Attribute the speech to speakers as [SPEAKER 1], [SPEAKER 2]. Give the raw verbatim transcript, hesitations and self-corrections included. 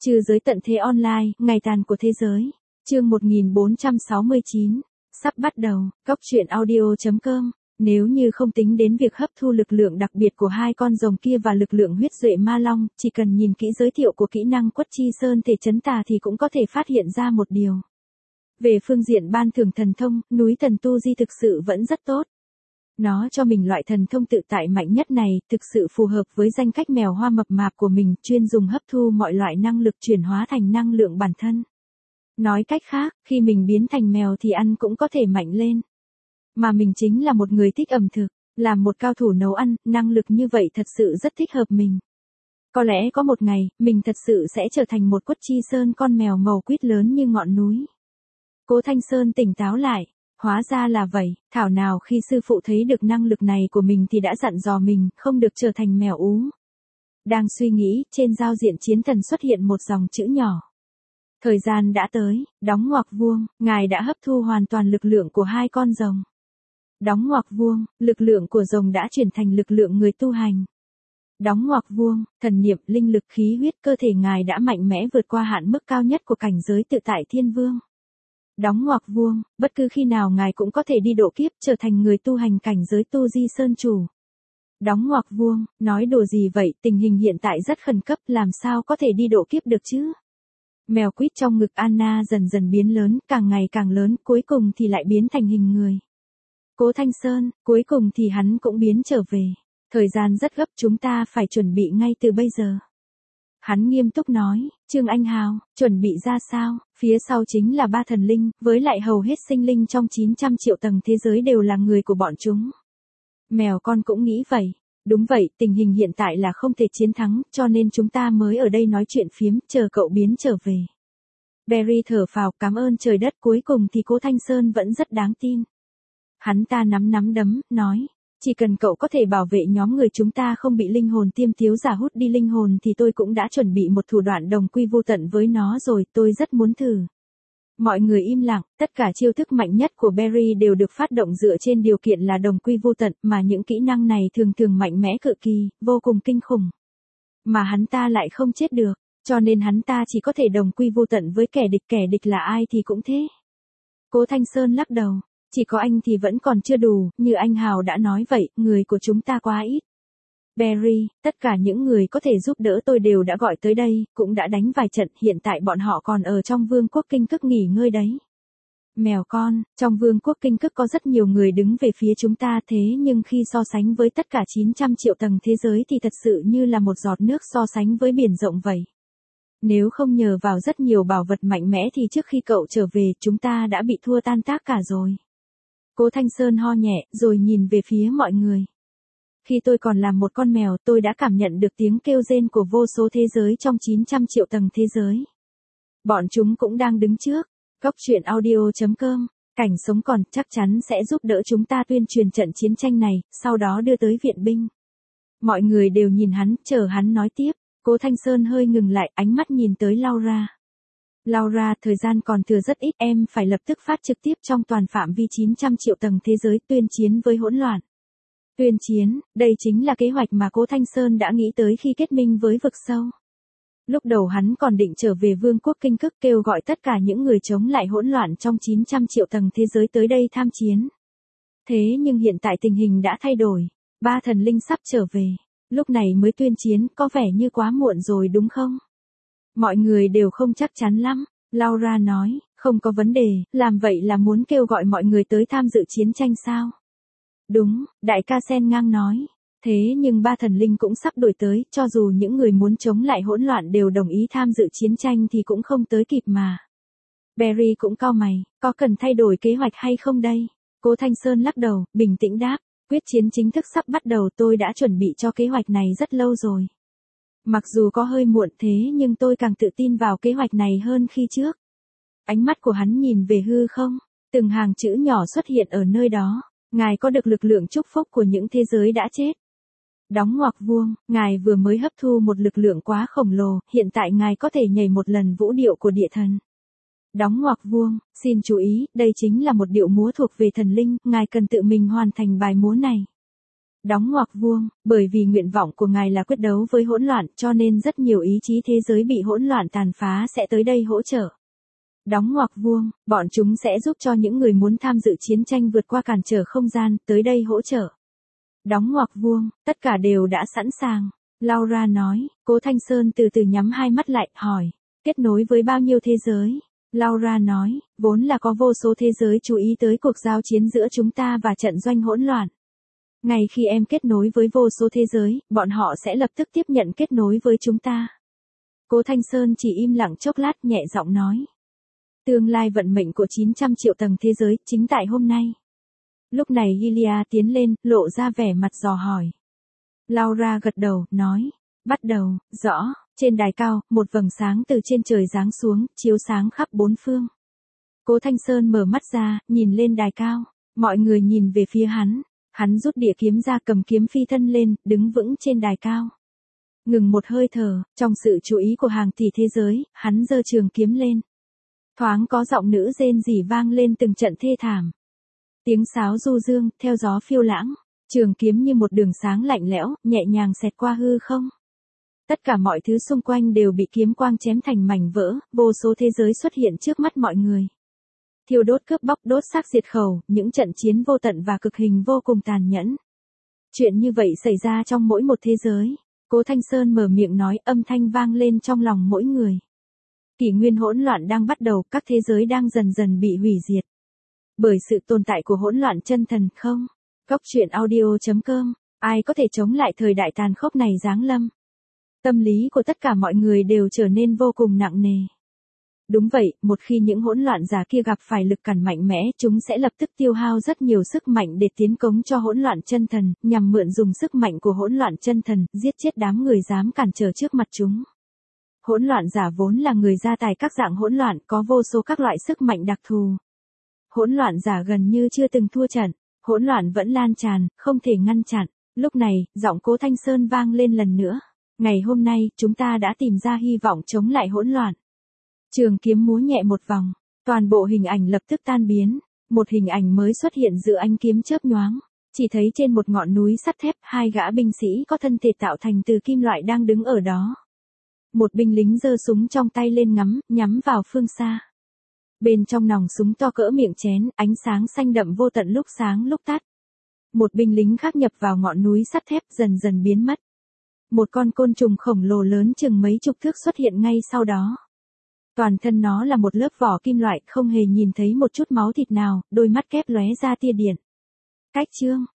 [SPEAKER 1] Trừ giới tận thế online, ngày tàn của thế giới. Chương một nghìn bốn trăm sáu mươi chín. Sắp bắt đầu. Cóc truyện audio chấm com. Nếu như không tính đến việc hấp thu lực lượng đặc biệt của hai con rồng kia và lực lượng huyết duệ ma long, chỉ cần nhìn kỹ giới thiệu của kỹ năng quất chi sơn thể chấn tà thì cũng có thể phát hiện ra một điều. Về phương diện ban thưởng thần thông, núi thần tu di thực sự vẫn rất tốt. Nó cho mình loại thần thông tự tại mạnh nhất này, thực sự phù hợp với danh cách mèo hoa mập mạp của mình, chuyên dùng hấp thu mọi loại năng lực chuyển hóa thành năng lượng bản thân. Nói cách khác, khi mình biến thành mèo thì ăn cũng có thể mạnh lên. Mà mình chính là một người thích ẩm thực, làm một cao thủ nấu ăn, năng lực như vậy thật sự rất thích hợp mình. Có lẽ có một ngày, mình thật sự sẽ trở thành một quất chi sơn con mèo màu quýt lớn như ngọn núi. Cố Thanh Sơn tỉnh táo lại. Hóa ra là vậy, thảo nào khi sư phụ thấy được năng lực này của mình thì đã dặn dò mình, không được trở thành mèo ú. Đang suy nghĩ, trên giao diện chiến thần xuất hiện một dòng chữ nhỏ. Thời gian đã tới, đóng ngoặc vuông, ngài đã hấp thu hoàn toàn lực lượng của hai con rồng. Đóng ngoặc vuông, lực lượng của rồng đã chuyển thành lực lượng người tu hành. Đóng ngoặc vuông, thần niệm, linh lực, khí huyết, cơ thể ngài đã mạnh mẽ vượt qua hạn mức cao nhất của cảnh giới tự tại thiên vương. Đóng ngoặc vuông, bất cứ khi nào ngài cũng có thể đi độ kiếp trở thành người tu hành cảnh giới tu di sơn chủ. Đóng ngoặc vuông, nói đùa gì vậy, tình hình hiện tại rất khẩn cấp, làm sao có thể đi độ kiếp được chứ? Mèo quýt trong ngực Anna dần dần biến lớn, càng ngày càng lớn, cuối cùng thì lại biến thành hình người. Cố Thanh Sơn, cuối cùng thì hắn cũng biến trở về. Thời gian rất gấp, chúng ta phải chuẩn bị ngay từ bây giờ. Hắn nghiêm túc nói, Trương Anh Hào, chuẩn bị ra sao? Phía sau chính là ba thần linh, với lại hầu hết sinh linh trong chín trăm triệu tầng thế giới đều là người của bọn chúng. Mèo con cũng nghĩ vậy. Đúng vậy, tình hình hiện tại là không thể chiến thắng, cho nên chúng ta mới ở đây nói chuyện phiếm, chờ cậu biến trở về. Barry thở phào, cảm ơn trời đất, cuối cùng thì Cố Thanh Sơn vẫn rất đáng tin. Hắn ta nắm nắm đấm, nói. Chỉ cần cậu có thể bảo vệ nhóm người chúng ta không bị linh hồn tiêm thiếu giả hút đi linh hồn thì tôi cũng đã chuẩn bị một thủ đoạn đồng quy vô tận với nó rồi, tôi rất muốn thử. Mọi người im lặng, tất cả chiêu thức mạnh nhất của Barry đều được phát động dựa trên điều kiện là đồng quy vô tận, mà những kỹ năng này thường thường mạnh mẽ cực kỳ, vô cùng kinh khủng. Mà hắn ta lại không chết được, cho nên hắn ta chỉ có thể đồng quy vô tận với kẻ địch, kẻ địch là ai thì cũng thế. Cố Thanh Sơn lắc đầu. Chỉ có anh thì vẫn còn chưa đủ, như anh Hào đã nói vậy, người của chúng ta quá ít. Barry, tất cả những người có thể giúp đỡ tôi đều đã gọi tới đây, cũng đã đánh vài trận, hiện tại bọn họ còn ở trong vương quốc kinh cức nghỉ ngơi đấy. Mèo con, trong vương quốc kinh cức có rất nhiều người đứng về phía chúng ta thế nhưng khi so sánh với tất cả chín trăm triệu tầng thế giới thì thật sự như là một giọt nước so sánh với biển rộng vậy. Nếu không nhờ vào rất nhiều bảo vật mạnh mẽ thì trước khi cậu trở về chúng ta đã bị thua tan tác cả rồi. Cố Thanh Sơn ho nhẹ, rồi nhìn về phía mọi người. Khi tôi còn là một con mèo, tôi đã cảm nhận được tiếng kêu rên của vô số thế giới trong chín trăm triệu tầng thế giới. Bọn chúng cũng đang đứng trước. Cóc truyện audio chấm com. Cảnh sống còn chắc chắn sẽ giúp đỡ chúng ta tuyên truyền trận chiến tranh này, sau đó đưa tới viện binh. Mọi người đều nhìn hắn, chờ hắn nói tiếp. Cố Thanh Sơn hơi ngừng lại, ánh mắt nhìn tới Laura. Laura, thời gian còn thừa rất ít, em phải lập tức phát trực tiếp trong toàn phạm vi chín trăm triệu tầng thế giới tuyên chiến với hỗn loạn. Tuyên chiến, đây chính là kế hoạch mà Cố Thanh Sơn đã nghĩ tới khi kết minh với vực sâu. Lúc đầu hắn còn định trở về vương quốc kinh cức kêu gọi tất cả những người chống lại hỗn loạn trong chín trăm triệu tầng thế giới tới đây tham chiến. Thế nhưng hiện tại tình hình đã thay đổi, ba thần linh sắp trở về, lúc này mới tuyên chiến, có vẻ như quá muộn rồi đúng không? Mọi người đều không chắc chắn lắm, Laura nói, không có vấn đề, làm vậy là muốn kêu gọi mọi người tới tham dự chiến tranh sao? Đúng, đại ca Sen ngang nói, thế nhưng ba thần linh cũng sắp đổi tới, cho dù những người muốn chống lại hỗn loạn đều đồng ý tham dự chiến tranh thì cũng không tới kịp mà. Barry cũng cau mày, có cần thay đổi kế hoạch hay không đây? Cố Thanh Sơn lắc đầu, bình tĩnh đáp, quyết chiến chính thức sắp bắt đầu, tôi đã chuẩn bị cho kế hoạch này rất lâu rồi. Mặc dù có hơi muộn thế nhưng tôi càng tự tin vào kế hoạch này hơn khi trước. Ánh mắt của hắn nhìn về hư không, từng hàng chữ nhỏ xuất hiện ở nơi đó. Ngài có được lực lượng chúc phúc của những thế giới đã chết. Đóng ngoặc vuông, ngài vừa mới hấp thu một lực lượng quá khổng lồ, hiện tại ngài có thể nhảy một lần vũ điệu của địa thần. Đóng ngoặc vuông, xin chú ý, đây chính là một điệu múa thuộc về thần linh, ngài cần tự mình hoàn thành bài múa này. Đóng ngoặc vuông, bởi vì nguyện vọng của ngài là quyết đấu với hỗn loạn, cho nên rất nhiều ý chí thế giới bị hỗn loạn tàn phá sẽ tới đây hỗ trợ. Đóng ngoặc vuông, bọn chúng sẽ giúp cho những người muốn tham dự chiến tranh vượt qua cản trở không gian, tới đây hỗ trợ. Đóng ngoặc vuông, tất cả đều đã sẵn sàng. Laura nói, Cố Thanh Sơn từ từ nhắm hai mắt lại, hỏi, kết nối với bao nhiêu thế giới? Laura nói, vốn là có vô số thế giới chú ý tới cuộc giao chiến giữa chúng ta và trận doanh hỗn loạn. Ngay khi em kết nối với vô số thế giới, bọn họ sẽ lập tức tiếp nhận kết nối với chúng ta. Cố Thanh Sơn chỉ im lặng chốc lát nhẹ giọng nói. Tương lai vận mệnh của chín trăm triệu tầng thế giới, chính tại hôm nay. Lúc này Hylia tiến lên, lộ ra vẻ mặt dò hỏi. Laura gật đầu, nói, bắt đầu, rõ, trên đài cao, một vầng sáng từ trên trời giáng xuống, chiếu sáng khắp bốn phương. Cố Thanh Sơn mở mắt ra, nhìn lên đài cao, mọi người nhìn về phía hắn, hắn rút đĩa kiếm ra cầm kiếm phi thân lên, đứng vững trên đài cao. Ngừng một hơi thở, trong sự chú ý của hàng tỷ thế giới, hắn giơ trường kiếm lên. Thoáng có giọng nữ rên rỉ vang lên từng trận thê thảm. Tiếng sáo du dương, theo gió phiêu lãng, trường kiếm như một đường sáng lạnh lẽo, nhẹ nhàng xẹt qua hư không. Tất cả mọi thứ xung quanh đều bị kiếm quang chém thành mảnh vỡ, vô số thế giới xuất hiện trước mắt mọi người. Thiêu đốt cướp bóc đốt xác diệt khẩu, những trận chiến vô tận và cực hình vô cùng tàn nhẫn. Chuyện như vậy xảy ra trong mỗi một thế giới. Cố Thanh Sơn mở miệng nói, âm thanh vang lên trong lòng mỗi người. Kỷ nguyên hỗn loạn đang bắt đầu, các thế giới đang dần dần bị hủy diệt. Bởi sự tồn tại của hỗn loạn chân thần không? Cốc truyện audio chấm com, ai có thể chống lại thời đại tàn khốc này giáng lâm? Tâm lý của tất cả mọi người đều trở nên vô cùng nặng nề. Đúng vậy, một khi những hỗn loạn giả kia gặp phải lực cản mạnh mẽ, chúng sẽ lập tức tiêu hao rất nhiều sức mạnh để tiến công cho hỗn loạn chân thần, nhằm mượn dùng sức mạnh của hỗn loạn chân thần, giết chết đám người dám cản trở trước mặt chúng. Hỗn loạn giả vốn là người gia tài các dạng hỗn loạn, có vô số các loại sức mạnh đặc thù. Hỗn loạn giả gần như chưa từng thua trận, hỗn loạn vẫn lan tràn, không thể ngăn chặn. Lúc này, giọng Cố Thanh Sơn vang lên lần nữa. Ngày hôm nay, chúng ta đã tìm ra hy vọng chống lại hỗn loạn. Trường kiếm múa nhẹ một vòng, toàn bộ hình ảnh lập tức tan biến, một hình ảnh mới xuất hiện giữa ánh kiếm chớp nhoáng. Chỉ thấy trên một ngọn núi sắt thép, hai gã binh sĩ có thân thể tạo thành từ kim loại đang đứng ở đó. Một binh lính giơ súng trong tay lên ngắm, nhắm vào phương xa. Bên trong nòng súng to cỡ miệng chén, ánh sáng xanh đậm vô tận lúc sáng lúc tắt. Một binh lính khác nhập vào ngọn núi sắt thép dần dần biến mất. Một con côn trùng khổng lồ lớn chừng mấy chục thước xuất hiện ngay sau đó. Toàn thân nó là một lớp vỏ kim loại, không hề nhìn thấy một chút máu thịt nào, đôi mắt kép lóe ra tia điện. Cách chương